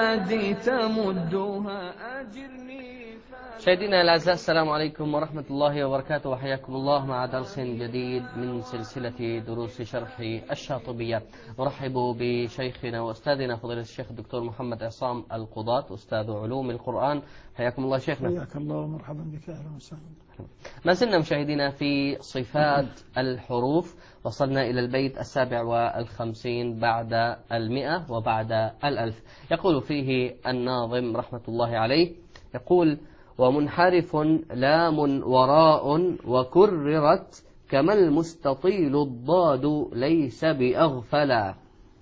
الأيادي تمدها أجرني. مشاهدينا الأعزاء، السلام عليكم ورحمة الله وبركاته، وحياكم الله مع درس جديد من سلسلة دروس شرح الشاطبية. نرحب بشيخنا وأستاذنا فضيلة الشيخ الدكتور محمد عصام القضاة، أستاذ علوم القرآن. حياكم الله شيخنا. حياك الله ومرحبا بك، أهلا وسهلا. ما زلنا مشاهدينا في صفات الحروف، وصلنا إلى البيت 57 بعد 100 وبعد 1000. يقول فيه الناظم رحمة الله عليه، يقول: ومنحرف لام وراء وكررت كما المستطيل الضاد ليس بأغفلا.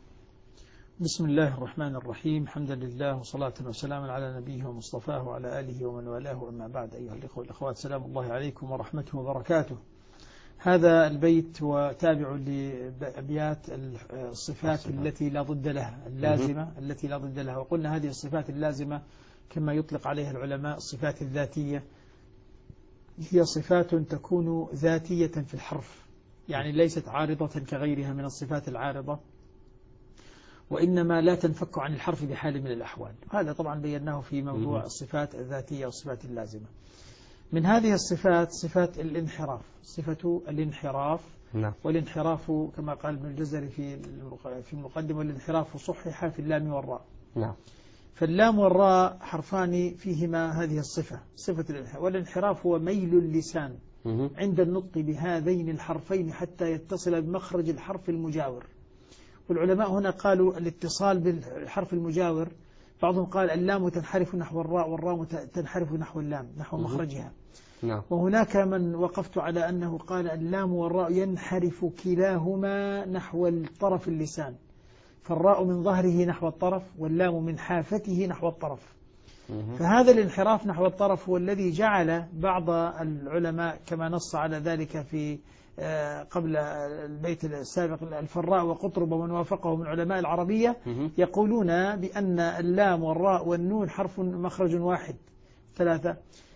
بسم الله الرحمن الرحيم، حمدا لله وصلاة وسلاما على نبيه ومصطفاه وعلى آله ومن والاه، أما بعد. أيها الإخوة والأخوات، سلام الله عليكم ورحمته وبركاته. هذا البيت وتابع لأبيات الصفات التي لا ضد لها، اللازمة التي لا ضد لها. وقلنا هذه الصفات اللازمة كما يطلق عليها العلماء الصفات الذاتية، هي صفات تكون ذاتية في الحرف، يعني ليست عارضة كغيرها من الصفات العارضة، وإنما لا تنفك عن الحرف بحال من الأحوال. هذا طبعا بيناه في موضوع الصفات الذاتية والصفات اللازمة. من هذه الصفات صفات الانحراف، صفة الانحراف. والانحراف كما قال ابن الجزري في المقدمة: والانحراف صحح في اللام والراء. فاللام والراء حرفان فيهما هذه الصفة، صفة الانحراف. والانحراف هو ميل اللسان عند النطق بهذين الحرفين حتى يتصل بمخرج الحرف المجاور. والعلماء هنا قالوا الاتصال بالحرف المجاور، بعضهم قال اللام تنحرف نحو الراء والراء تنحرف نحو اللام، نحو مخرجها. وهناك من وقفت على أنه قال اللام والراء ينحرف كلاهما نحو الطرف اللسان، فالراء من ظهره نحو الطرف واللام من حافته نحو الطرف. فهذا الانحراف نحو الطرف هو الذي جعل بعض العلماء كما نص على ذلك في قبل البيت السابق الفراء وقطرب ومن وافقه من علماء العربية، يقولون بأن اللام والراء والنون حرف مخرج واحد ثلاثة.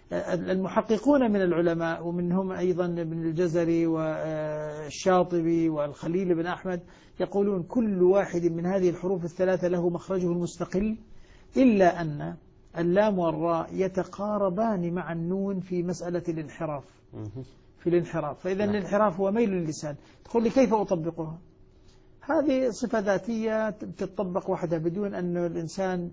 المحققون من العلماء ومنهم أيضا ابن الجزري والشاطبي والخليل بن أحمد يقولون كل واحد من هذه الحروف الثلاثة له مخرجه المستقل، إلا أن اللام والراء يتقاربان مع النون في مسألة الانحراف، في الانحراف. فإذا الانحراف هو ميل اللسان. تقول لي كيف أطبقها؟ هذه صفة ذاتية تطبق وحدها بدون أن الإنسان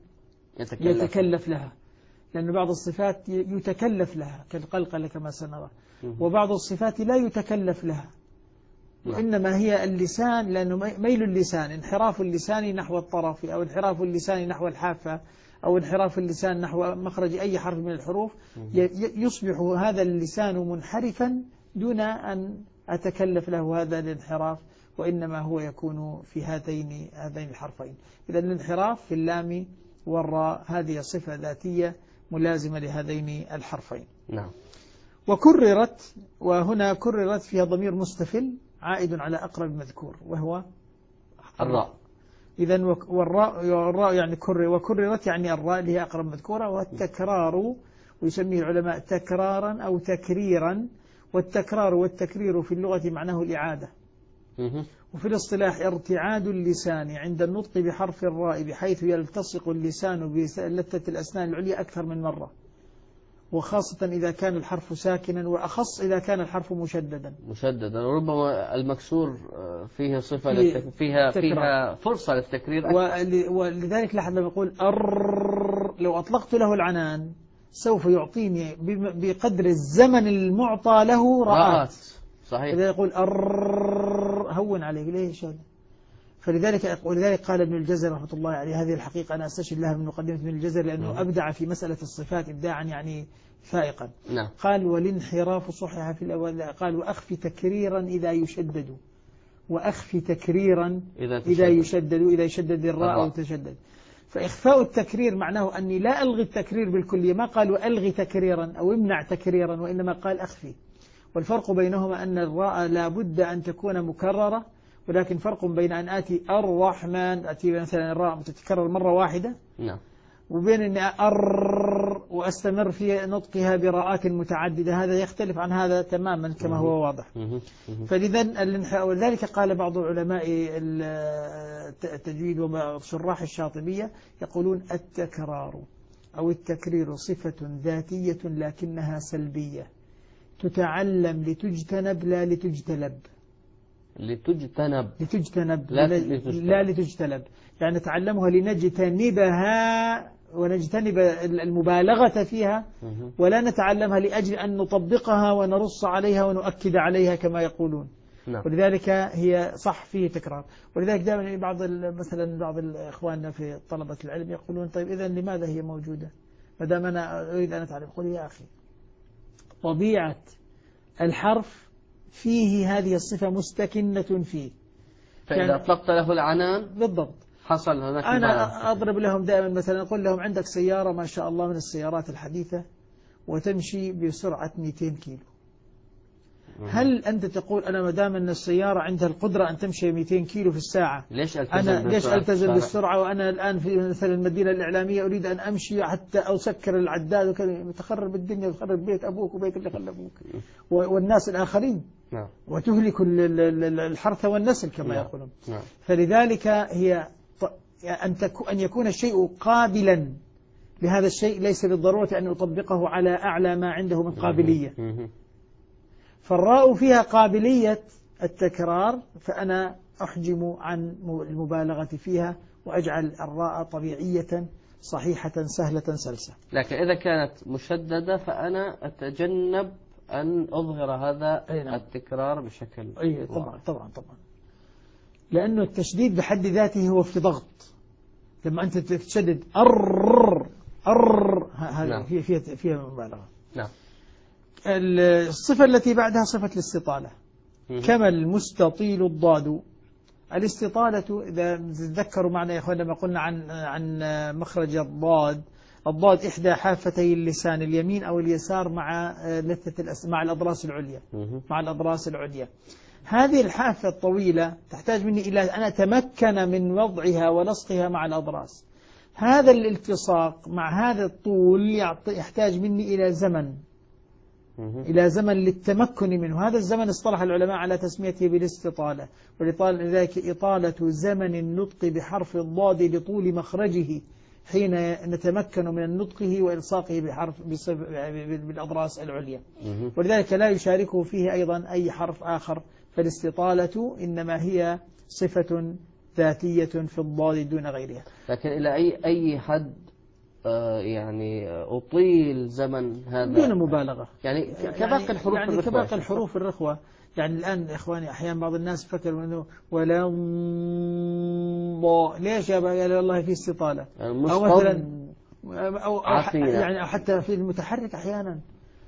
يتكلف لها، لأن بعض الصفات يتكلف لها كالقلقلة كما سنرى، وبعض الصفات لا يتكلف لها، وإنما هي اللسان، لأنه ميل اللسان، انحراف اللسان نحو الطرف أو انحراف اللسان نحو الحافة أو انحراف اللسان نحو مخرج أي حرف من الحروف، يصبح هذا اللسان منحرفا دون أن أتكلف له هذا الانحراف، وإنما هو يكون في هذين الحرفين. إذا الانحراف في اللام والراء هذه صفة ذاتية ملازمة لهذين الحرفين. وكررت، وهنا كررت فيها ضمير مستفل عائد على أقرب مذكور وهو الراء. إذن والراء يعني وكررت يعني الراء اللي هي أقرب مذكورة. والتكرار ويسميه العلماء تكرارا أو تكريرا، والتكرار والتكرير في اللغة معناه الإعادة، وفي الاصطلاح ارتعاد اللسان عند النطق بحرف الراء بحيث يلتصق اللسان بلثة الأسنان العليا أكثر من مرة، وخاصة إذا كان الحرف ساكنا، وأخص إذا كان الحرف مشددا. وربما المكسور فيه صفة فيها فرصة للتكرير أكثر. ولذلك لحظة لما يقول لو أطلقت له العنان سوف يعطيني بقدر الزمن المعطى له رآت. صحيح. إذا يقول هون عليك ليش هذا؟ ولذلك قال ابن الجزري رحمة الله عليه، هذه الحقيقة أنا أستشهد لها من مقدمة ابن الجزري لأنه أبدع في مسألة الصفات إبداعا يعني فائقا. قال والانحراف صحح في الأول، قال وأخفي تكريرا إذا يشدد، وأخفي تكريرا إذا يشدد الراء أو تشدد. فإخفاء التكرير معناه أني لا ألغي التكرير بالكلية، ما قال وألغي تكريرا أو امنع تكريرا، وإنما قال أخفي. والفرق بينهما أن الراء لا بد أن تكون مكررة، ولكن فرق بين أن آتي الرحمن، أتي مثلا الراء تتكرر مرة واحدة، وبين أن وأستمر في نطقها براءات متعددة، هذا يختلف عن هذا تماما كما هو واضح. ولذلك قال بعض علماء التجويد وشراح الشاطبية يقولون التكرار أو التكرير صفة ذاتية لكنها سلبية، تتعلم لتجتنب لا لتجتلب. لتجتنب لا لتجتلب، يعني نتعلمها لنجتنبها ونجتنب المبالغة فيها، ولا نتعلمها لأجل أن نطبقها ونرص عليها ونؤكد عليها كما يقولون. نعم. ولذلك هي صح فيه تكرار. ولذلك دائما مثلا بعض إخواننا في طلبة العلم يقولون طيب إذا لماذا هي موجودة ما دام أنا أريد أن أتعلم؟ قل يا أخي طبيعة الحرف فيه هذه الصفة مستكنة فيه، فإذا أطلقت له العنان بالضبط حصل هناك. أنا أضرب لهم دائما مثلا أقول لهم عندك سيارة ما شاء الله من السيارات الحديثة وتمشي بسرعة 200 كيلو، هل أنت تقول أنا ما دام أن السيارة عندها القدرة أن تمشي 200 كيلو في الساعة ليش ألتزم بالسرعة وأنا الآن في مثلا المدينة الإعلامية أريد أن أمشي حتى أسكر العداد وكذا، تخرب الدنيا وتخرب بيت أبوك وبيت اللي خلفوك والناس الآخرين. نعم. وتهلك الحرث والنسل كما يقولون. نعم. فلذلك هي أن يكون الشيء قابلا لهذا الشيء ليس بالضرورة أن يطبقه على أعلى ما عنده من قابلية. فالراء فيها قابلية التكرار، فأنا أحجم عن المبالغة فيها وأجعل الراء طبيعية صحيحة سهلة سلسة. لكن إذا كانت مشددة فأنا أتجنب أن أظهر هذا التكرار بشكل طبعا لأنه التشديد بحد ذاته هو في ضغط. لما أنت تشدد هذا فيها مبالغة. نعم. الصفة التي بعدها صفة الاستطالة، كما المستطيل الضاد. الاستطالة إذا تذكروا معنا يا أخوان لما قلنا عن مخرج الضاد إحدى حافتي اللسان اليمين أو اليسار مع مع الأضراس العليا. هذه الحافة الطويلة تحتاج مني إلى أن أتمكن من وضعها ولصقها مع الأضراس. هذا الالتصاق مع هذا الطول يحتاج مني إلى زمن للتمكن منه. هذا الزمن اصطلح العلماء على تسميته بالاستطالة، ولذلك إطالة زمن النطق بحرف الضاد لطول مخرجه حين نتمكن من نطقه وإلصاقه بالأضراس العليا. ولذلك لا يشاركه فيه أيضا أي حرف آخر، فالاستطالة إنما هي صفة ذاتية في الضاد دون غيرها. لكن إلى أي حد يعني أطيل زمن هذا دون مبالغة، يعني كباقي الحروف يعني كباقي الحروف الرخوة. يعني الآن إخواني أحيانا بعض الناس فكروا أنه ولا ليش يا الله في استطالة أو مثلا أو يعني حتى في المتحرك أحيانا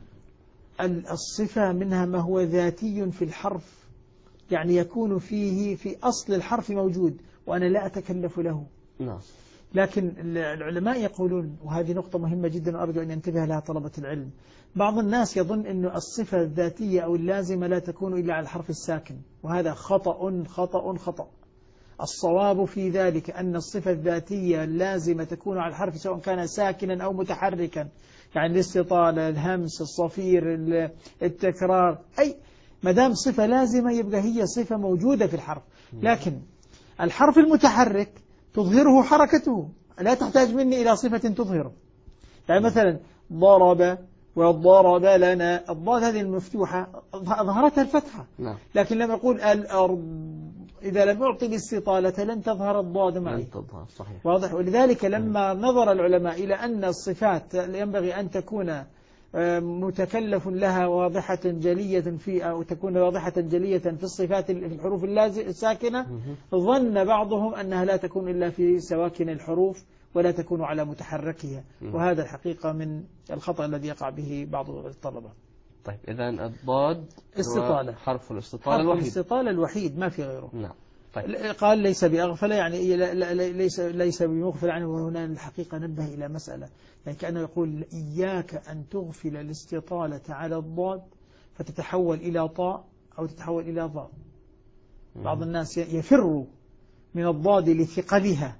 الصفة منها ما هو ذاتي في الحرف، يعني يكون فيه في أصل الحرف موجود وأنا لا أتكلف له. نعم. لكن العلماء يقولون، وهذه نقطة مهمة جدا وأرجو أن ينتبه لها طلبة العلم، بعض الناس يظن أن الصفة الذاتية أو اللازمة لا تكون إلا على الحرف الساكن، وهذا خطأ. الصواب في ذلك أن الصفة الذاتية اللازمة تكون على الحرف سواء كان ساكنا أو متحركا، يعني الاستطالة، الهمس، الصفير، التكرار، أي مدام صفة لازمة يبقى هي صفة موجودة في الحرف. لكن الحرف المتحرك تظهره حركته، لا تحتاج مني إلى صفة تظهره. يعني مثلا ضرب وضرب لنا، الضاد هذه المفتوحة ظهرتها الفتحة. نعم. لكن لما يقول الأرض إذا لم أعطي الاستطالة لن تظهر الضاد معي. صحيح. واضح. ولذلك لما نظر العلماء إلى أن الصفات ينبغي أن تكون متكلف لها واضحة جلية أو تكون واضحة جلية في الصفات في الحروف الساكنة، ظن بعضهم أنها لا تكون إلا في سواكن الحروف ولا تكون على متحركها، وهذا الحقيقة من الخطأ الذي يقع به بعض الطلبة. طيب إذن الضاد استطالة، حرف الاستطالة الوحيد، الاستطالة الوحيد ما في غيره. نعم. طيب. قال ليس بأغفل، يعني ليس بمغفل عنه. وهنا الحقيقة نبه إلى مسألة، يعني كأنه يقول إياك أن تغفل الاستطالة على الضاد فتتحول إلى طاء أو تتحول إلى ضاء. بعض الناس يفر من الضاد لثقلها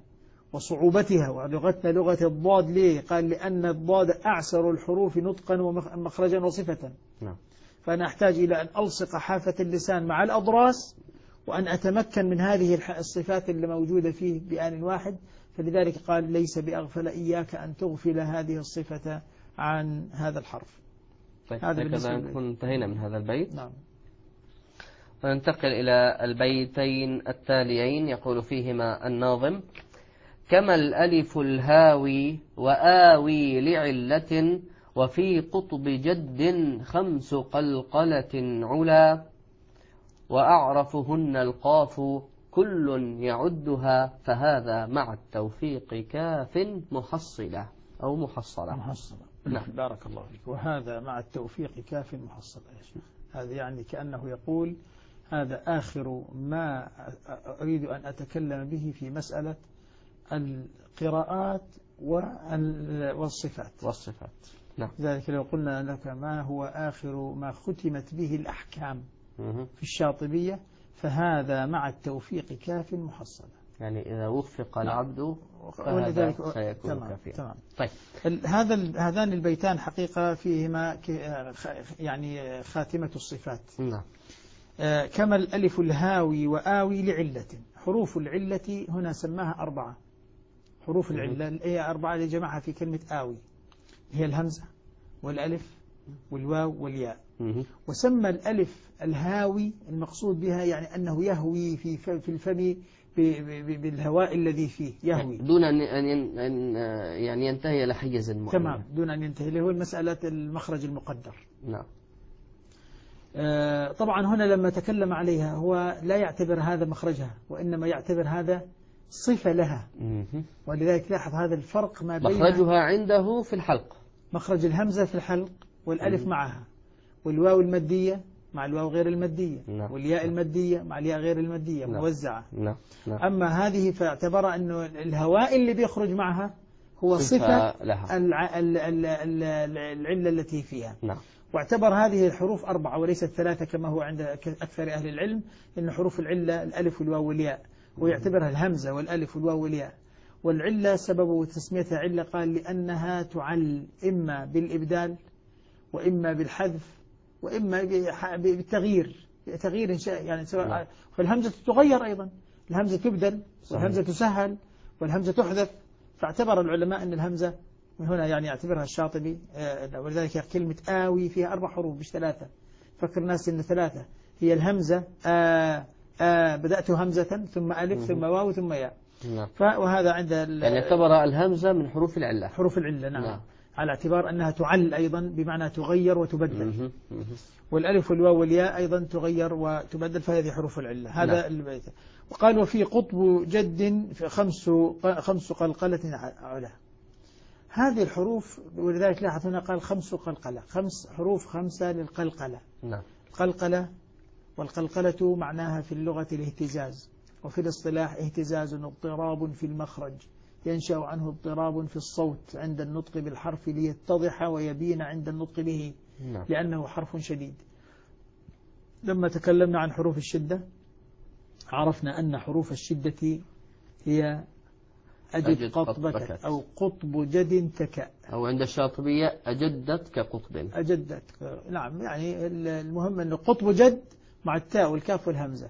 وصعوبتها. ولغتنا لغة الضاد ليه؟ قال لأن الضاد أعسر الحروف نطقا ومخرجا وصفة. نعم. فأنا أحتاج إلى أن ألصق حافة اللسان مع الأضراس وأن أتمكن من هذه الصفات اللي موجودة فيه بآن واحد. فلذلك قال ليس بأغفل، إياك أن تغفل هذه الصفة عن هذا الحرف. طيب هذا نكون انتهينا من هذا البيت. نعم. وننتقل إلى البيتين التاليين، يقول فيهما الناظم: كما الألف الهاوي وآوي لعلة، وفي قطب جد 5 قلقلة علا، وأعرفهن القاف كل يعدها، فهذا مع التوفيق كاف محصلة أو محصلة. نعم. بارك الله فيك. وهذا مع التوفيق كاف محصلة. هذا يعني كأنه يقول هذا آخر ما أريد أن أتكلم به في مسألة القراءات والصفات. نعم. ذلك لو قلنا لك ما هو آخر ما ختمت به الأحكام في الشاطبية، فهذا مع التوفيق كاف محصلة. يعني إذا وفق العبد فهذا سيكون كافيا. تمام. طيب. هذان البيتان حقيقة فيهما يعني خاتمة الصفات. نعم. كما الألف الهاوي وآوي لعلة. حروف العلة هنا سماها 4 حروف العلة، هي 4 اللي جمعها في كلمة آوي، هي الهمزة والألف والواو والياء. وسمى الألف الهاوي المقصود بها يعني أنه يهوي في الفم بالهواء الذي فيه، يهوي دون أن يعني ينتهي إلى حيز معين. تمام، دون أن ينتهي، اللي هو مسألة المخرج المقدر. نعم. طبعا هنا لما تكلم عليها هو لا يعتبر هذا مخرجها، وإنما يعتبر هذا صفة لها. ولذلك لاحظ هذا الفرق ما بين مخرجها عنده في الحلق، مخرج الهمزة في الحلق والألف معها، والواو المادية مع الواو غير المادية، والياء المادية مع الياء غير المادية، موزعة. أما هذه فاعتبر أنه الهواء اللي بيخرج معها هو صفة لها، العلة التي فيها. واعتبر هذه الحروف 4 وليست 3 كما هو عند أكثر أهل العلم، إن حروف العلة الألف والواو والياء، ويعتبرها الهمزة والألف والواو والياء. والعلة سبب تسميتها علة قال لأنها تعل إما بالإبدال وإما بالحذف وإما بالتغيير، تغيير يعني سواء. فالهمزة تغير أيضا، الهمزة تبدل والهمزة تسهل والهمزة تحذف. فاعتبر العلماء أن الهمزة من هنا يعني يعتبرها الشاطبي، ولذلك كلمة آوي فيها 4 حروف مش 3. فكر الناس إن 3 هي الهمزة بدأت همزة ثم ألف ثم واو ثم ياء. وهذا عند يعني اعتبر الهمزة من حروف العلة. حروف العلة نعم. على اعتبار أنها تعل أيضا بمعنى تغير وتبدل. والألف والواو والياء أيضا تغير وتبدل، فهذه حروف العلة. هذا البيت. وقال وفي قطب جد في 5 قلقلة علا. هذه الحروف، ولذلك لاحظ هنا قال 5 قلقلة، 5 حروف 5 للقلقلة. القلقلة، والقلقلة معناها في اللغة الاهتزاز، وفي الاصطلاح اهتزاز اضطراب في المخرج ينشأ عنه اضطراب في الصوت عند النطق بالحرف ليتضح ويبين عند النطق به، لأنه حرف شديد. لما تكلمنا عن حروف الشدة عرفنا أن حروف الشدة هي أجد قطبك أو قطب جد تكأ، أو عند الشاطبية أجدت كقطب. أجدت نعم. يعني المهم أن قطب جد مع التاء والكاف والهمزة.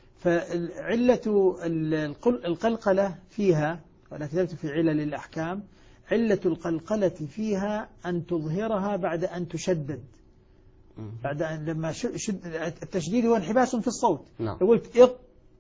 فعلة القلقلة فيها، وأنا كتبت في علل الأحكام، علة القلقلة فيها أن تظهرها بعد أن تشدد، بعد أن لما التشديد هو انحباس في الصوت. لو قلت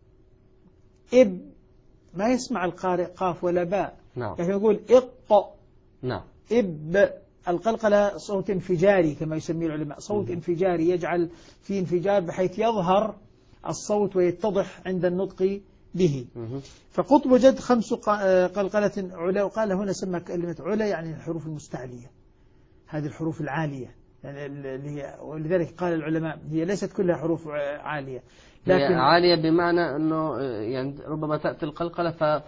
إب ما يسمع القارئ قاف ولا باء، لكن يقول إق إب. القلقلة صوت انفجاري كما يسميه العلماء، صوت انفجاري يجعل فيه انفجار بحيث يظهر الصوت ويتضح عند النطق به. فقطب جد 5 قلقلة علا. وقال هنا سمى كلمة علا يعني الحروف المستعلية، هذه الحروف العالية يعني ولذلك قال العلماء هي ليست كلها حروف عالية، لكن عالية بمعنى أنه يعني ربما تأتي القلقلة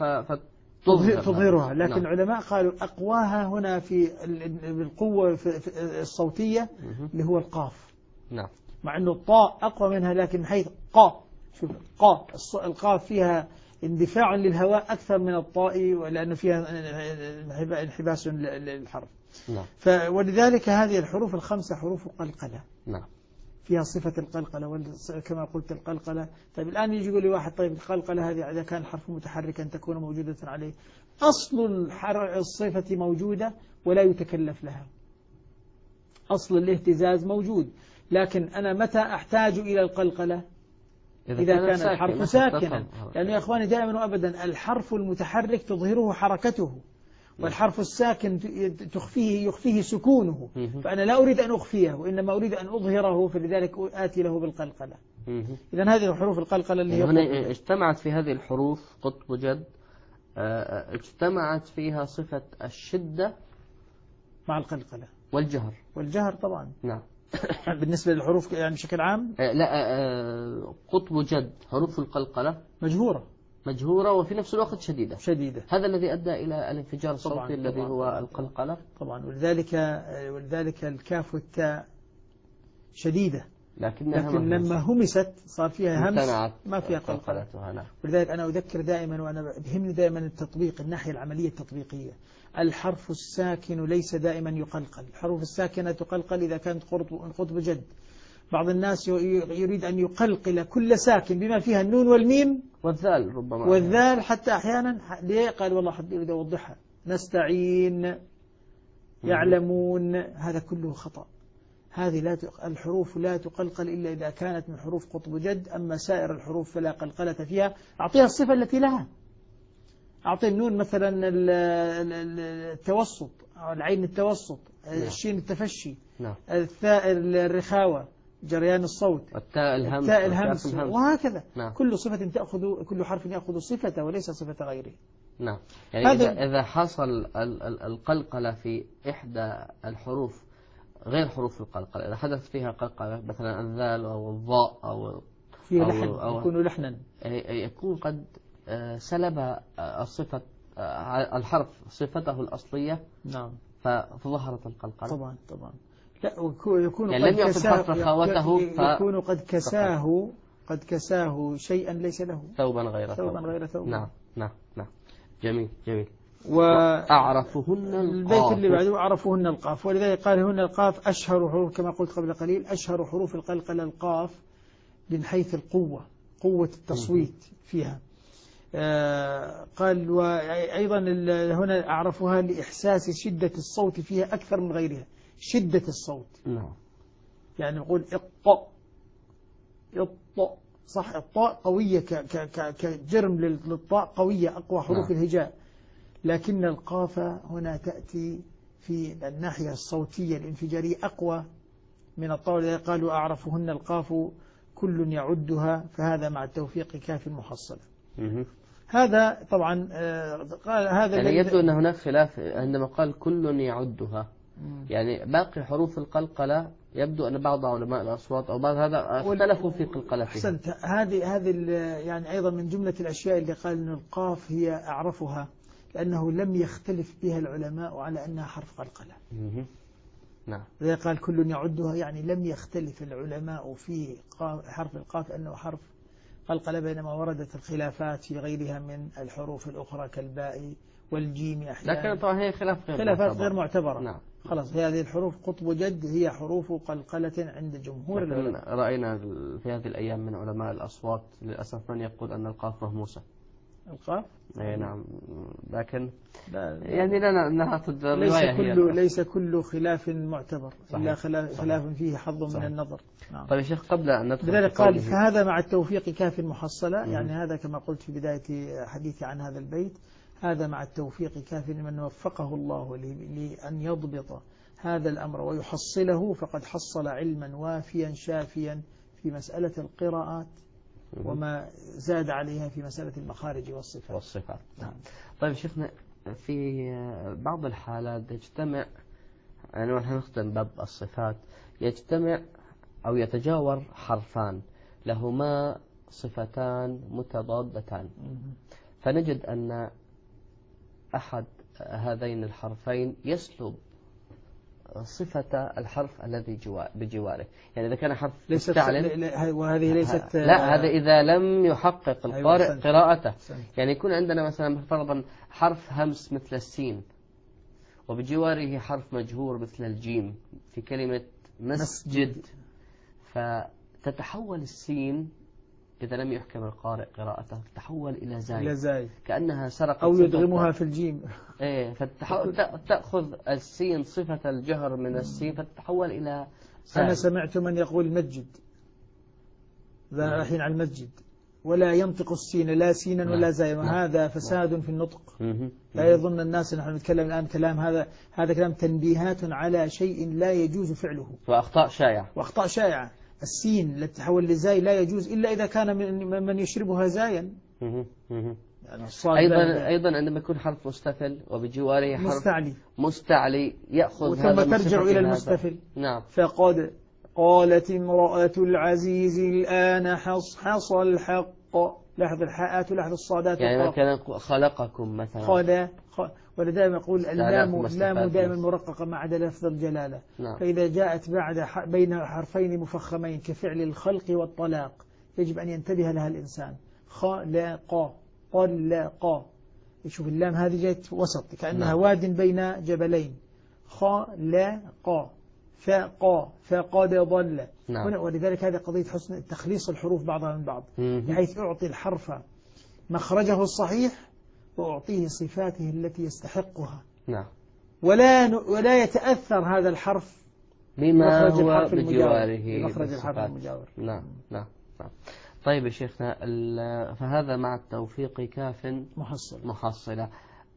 فتظهرها. لكن العلماء قالوا أقواها هنا في القوة الصوتية اللي هو القاف. مع أنه الطاء أقوى منها، لكن من حيث قا، شوف قا القاف فيها اندفاع للهواء أكثر من الطاء، لأنه فيها انحباس للحرف. نعم. ولذلك هذه الحروف الخمسة حروف قلقلة. نعم. فيها صفة القلقلة، كما قلت القلقلة. طيب الآن يجي يقول لي واحد طيب القلقلة هذه إذا كان الحرف متحركا تكون موجودة عليه. أصل الصفة موجودة ولا يتكلف لها، أصل الاهتزاز موجود، لكن أنا متى أحتاج إلى القلقلة؟ إذا كان الحرف ساكنا، لأنه يا أخواني دائما وأبدا الحرف المتحرك تظهره حركته، والحرف الساكن يخفيه سكونه، فأنا لا أريد أن أخفيه وإنما أريد أن أظهره، فلذلك آتي له بالقلقلة. إذن هذه الحروف القلقلة اللي هنا اجتمعت في هذه الحروف قطب جد، اجتمعت فيها صفة الشدة مع القلقلة والجهر طبعا. نعم. بالنسبة للحروف يعني بشكل عام لا، قطب جد حروف القلقلة مجهورة وفي نفس الوقت شديدة. هذا الذي أدى إلى الانفجار الصوتي الذي هو القلقلة. طبعا. ولذلك الكاف والتاء شديدة، لكن لما همست صار فيها همس ما فيها قلقلة. ولذلك أنا أذكر دائما، وأنا بهمني دائما التطبيق، الناحية العملية التطبيقية. الحرف الساكن ليس دائما يقلقل، الحروف الساكنة تقلقل إذا كانت قطب جد. بعض الناس يريد أن يقلقل كل ساكن بما فيها النون والميم والذال، ربما والذال حتى أحيانا. ليه؟ قال والله حد يريد أوضحها، نستعين، يعلمون، هذا كله خطأ. هذه الحروف لا تقلقل إلا إذا كانت من حروف قطب جد، أما سائر الحروف فلا قلقلة فيها. أعطيها الصفة التي لها. أعطي النون مثلا التوسط، العين التوسط، الشين التفشي، الثاء الرخاوة، جريان الصوت، التاء الهمس وهكذا. كل صفة كل حرف يأخذ صفته وليس صفة غيره. نعم. يعني إذا حصل القلقلة في إحدى الحروف غير حروف القلقلة، إذا حدث فيها قلقلة مثلا الذال أو الضاء أو فيه لحن، يكون لحنا، يكون قد سلب الصفة الحرف صفته الأصلية. نعم. فظهرت القلقلة. طبعا. لا، يكون يعني لم يعطي الحرف رخاوته، يكون قد كساه شيئا ليس له، ثوبا غير ثوب. نعم. جميل. وأعرفهن البيت اللي بعده أعرفهن القاف. ولذلك قال هن القاف أشهر حروف، كما قلت قبل قليل أشهر حروف القلقلة القاف من حيث قوة التصويت فيها. قال وأيضا هنا أعرفها لإحساس شدة الصوت فيها أكثر من غيرها. شدة الصوت. نعم. يعني نقول الطاء صح، الطاء قوية كجرم للطاء، قوية أقوى حروف الهجاء. لكن القاف هنا تأتي في الناحية الصوتية الانفجارية أقوى من الطاء. قالوا أعرفهن القاف كل يعدها، فهذا مع التوفيق كاف محصلة. هذا طبعا قال هذا يعني يبدو أن هناك خلاف عندما قال كل يعدها. يعني باقي حروف القلقلة يبدو أن بعض علماء الأصوات أو بعض هذا اختلفوا في قلقلتها. أحسنت. هذه يعني أيضا من جملة الأشياء اللي قال أن القاف هي أعرفها، لأنه لم يختلف بها العلماء على أنها حرف قلقلة. نعم. إذا قال كل يعدها يعني لم يختلف العلماء في حرف القاف أنه حرف قلقلة، بينما وردت الخلافات في غيرها من الحروف الأخرى كالباء والجيم أحيانا. لكن طبعا هي خلافات غير معتبرة. نعم. خلاص هذه الحروف قطب جد هي حروف قلقلة عند جمهور العلماء. رأينا في هذه الأيام من علماء الأصوات للأسف من يقول أن القاف مهموسة. القاف؟ أي نعم. لكن يعني لا نعتد ليس كل خلاف معتبر، إلا خلاف فيه حظ من النظر. نعم. طيب يا شيخ قبل أن ندخل لذلك قال فهذا مع التوفيق كاف محصلة. يعني هذا كما قلت في بداية حديثي عن هذا البيت، هذا مع التوفيق كاف، من وفقه الله لأن يضبط هذا الأمر ويحصله فقد حصل علما وافيا شافيا في مسألة القراءات وما زاد عليها في مسألة المخارج والصفات. نعم. طيب شيخنا، في بعض الحالات يجتمع، يعني نحن نختم باب الصفات، يجتمع أو يتجاور حرفان لهما صفتان متضادتان، فنجد أن أحد هذين الحرفين يسلب صفة الحرف الذي بجواره. يعني إذا كان حرف ليست مستعلن، وهذه ليست لا، هذا إذا لم يحقق القارئ أيوة قراءته. يعني يكون عندنا مثلا فرضا حرف همس مثل السين، وبجواره حرف مجهور مثل الجيم في كلمة مسجد، فتتحول السين إذا لم يحكم القارئ قراءته تتحول إلى زاي كأنها سرقت أو يدغمها في الجيم. إيه، فتأخذ السين صفة الجهر من السين فتتحول إلى زاي. أنا سمعت من يقول مسجد ذا الحين على المسجد ولا ينطق السين لا سينا ولا زاي، وهذا فساد في النطق. لا يظن الناس نحن نتكلم الآن كلام هذا كلام تنبيهات على شيء لا يجوز فعله، وأخطاء شائعة. السين التي تتحول لزاي لا يجوز إلا إذا كان من يشربها زايا. يعني أيضا عندما يكون حرف مستفل وبجواره حرف مستعلي يأخذ ثم ترجع إلى المستفل. نعم. فقد قالت امرأة العزيز الآن حصل الحق. لاحظ الحاءات ولاحظ الصادات. يعني كان خلقكم مثلا. ولدائما يقول اللام دائما مرققة ما عدا لفظ الجلالة. نعم. فإذا جاءت بين حرفين مفخمين كفعل الخلق والطلاق يجب أن ينتبه لها الإنسان. خلق طلق. يشوف اللام هذه جاءت وسط كأنها واد بين جبلين. خلق فقد ضل. ولذلك هذا قضية حسن تخليص الحروف بعضها من بعض، بحيث أعطي الحرف مخرجه الصحيح وأعطيه صفاته التي يستحقها. نعم. ولا يتأثر هذا الحرف بما هو بجواره مخرج الحرف المجاور. نعم. طيب يا شيخنا، فهذا مع التوفيق كاف محصلة.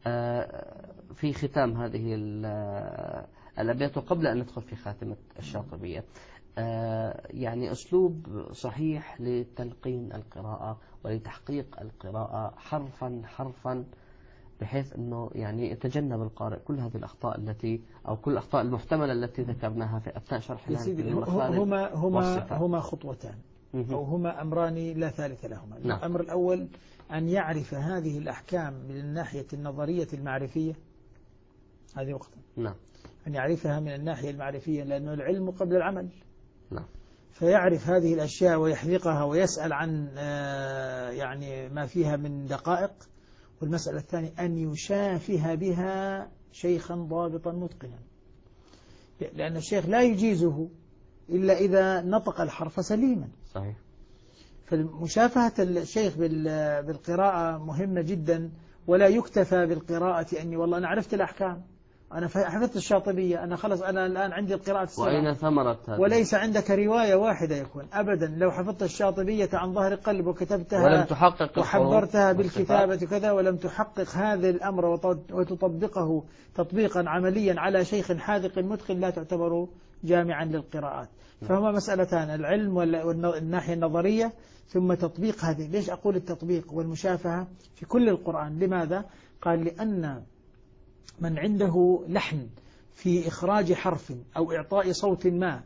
في ختام هذه الأبيات وقبل أن ندخل في خاتمة الشاطبية، يعني أسلوب صحيح لتلقين القراءة ولتحقيق القراءة حرفا بحيث أنه يعني يتجنب القارئ كل هذه الأخطاء كل الأخطاء المحتملة التي ذكرناها في أثناء شرحنا. هما خطوتان أو هما أمران لا ثالث لهما. الأمر الأول أن يعرف هذه الأحكام من الناحية النظرية المعرفية، هذه وقتا. أن يعرفها من الناحية المعرفية، لأنه العلم قبل العمل. فيعرف هذه الأشياء ويحذقها ويسأل عن يعني ما فيها من دقائق. والمسألة الثانية أن يشافه بها شيخا ضابطا متقنا، لأن الشيخ لا يجيزه إلا إذا نطق الحرف سليما. صحيح. فمشافهة الشيخ بالقراءة مهمة جدا، ولا يكتفى بالقراءة أني والله أنا عرفت الأحكام، أنا حفظت الشاطبية، أنا خلص أنا الآن عندي القراءة السرعة. وأين ثمرة هذا؟ وليس عندك رواية واحدة يكون أبدا. لو حفظت الشاطبية عن ظهر قلب وكتبتها ولم تحقق وحبرتها بالكتابة كذا ولم تحقق هذا الأمر وتطبقه تطبيقا عمليا على شيخ حاذق متقن لا تعتبر جامعا للقراءات. فهما مسألتان، العلم والناحية النظرية ثم تطبيق هذه. ليش أقول التطبيق والمشافهة في كل القرآن؟ لماذا؟ قال لأن من عنده لحن في إخراج حرف أو إعطاء صوت ما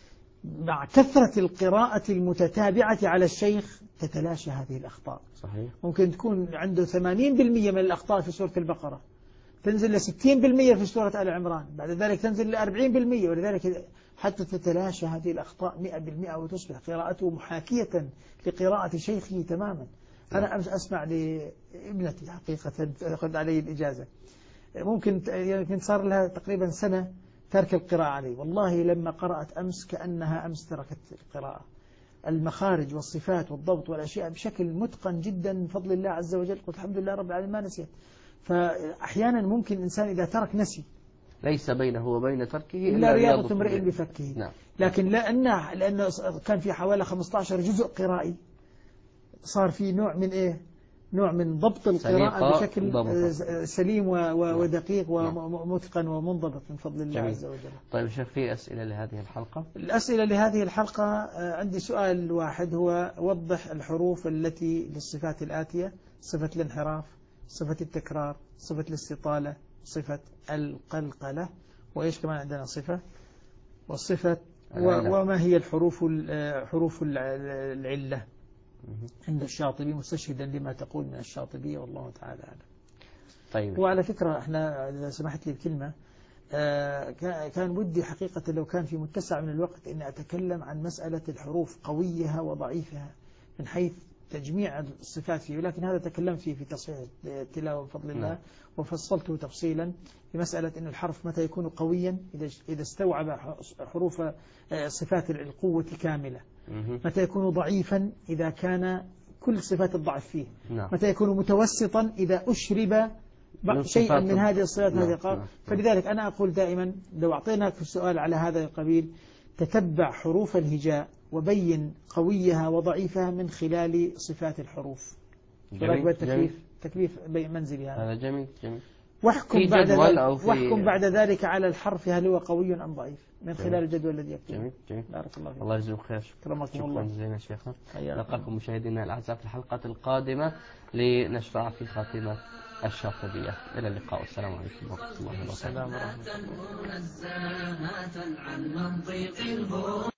مع كثرة القراءة المتتابعة على الشيخ تتلاشى هذه الأخطاء. صحيح. ممكن تكون عنده 80% من الأخطاء في سورة البقرة، تنزل ل 60% في سورة آل عمران، بعد ذلك تنزل ل 40%، ولذلك حتى تتلاشى هذه الأخطاء 100% وتصبح قراءته محاكية لقراءة شيخه تماما. أنا أمس أسمع لابنتي حقيقة أخذ علي الإجازة، ممكن صار لها تقريبا سنة ترك القراءة عليه. والله لما قرأت أمس كأنها أمس تركت القراءة. المخارج والصفات والضبط والأشياء بشكل متقن جدا من فضل الله عز وجل. قلت الحمد لله رب العالمين ما نسيت. فأحيانا ممكن الإنسان إذا ترك نسي، ليس بينه وبين تركه إلا رياضة امرئ بفكه. نعم. لكن لأنه كان في حوالي 15 جزء قرائي، صار في نوع من ضبط القراءة بشكل سليم ودقيق ومتقن ومنضبط من فضل الله عز وجل. طيب شيخ، في أسئلة لهذه الحلقة؟ الأسئلة لهذه الحلقة عندي سؤال واحد، هو وضح الحروف التي للصفات الآتية: صفة الانحراف، صفة التكرار، صفة الاستطالة، صفة القلقلة، وإيش كمان عندنا صفة والصفة وما هي حروف العلة عند الشاطبي، مستشهدا لما تقول من الشاطبية والله تعالى أعلم. طيب. وعلى فكرة احنا إذا سمحت لي بكلمة، كان ودي حقيقة لو كان في متسع من الوقت أن أتكلم عن مسألة الحروف قويها وضعيفها من حيث تجميع الصفات فيه، ولكن هذا تكلم فيه في تصحيح التلاوة بفضل الله، وفصلته تفصيلا في مسألة أن الحرف متى يكون قويا إذا استوعب حروف صفات القوة كاملة، متى يكون ضعيفا إذا كان كل صفات الضعف فيه، متى يكون متوسطا إذا أشرب شيئا من هذه الصفات هذه القاء. فلذلك أنا أقول دائما لو أعطيناك في السؤال على هذا القبيل تتبع حروف الهجاء وبين قويها وضعيفها من خلال صفات الحروف. تكليف منزلي هذا جميل جميل. واحكم بعد ذلك على الحرف هل هو قوي أم ضعيف من خلال الجدول الذي يكتب. جميل جميل. بارك الله فيك. الله يجزيكم خير. شكرا جزيلا شيخنا. نلقاكم مشاهدينا الأعزاء في الحلقة القادمة لنشرع في خاتمة الشاطبية. إلى اللقاء والسلام عليكم ورحمة الله وبركاته.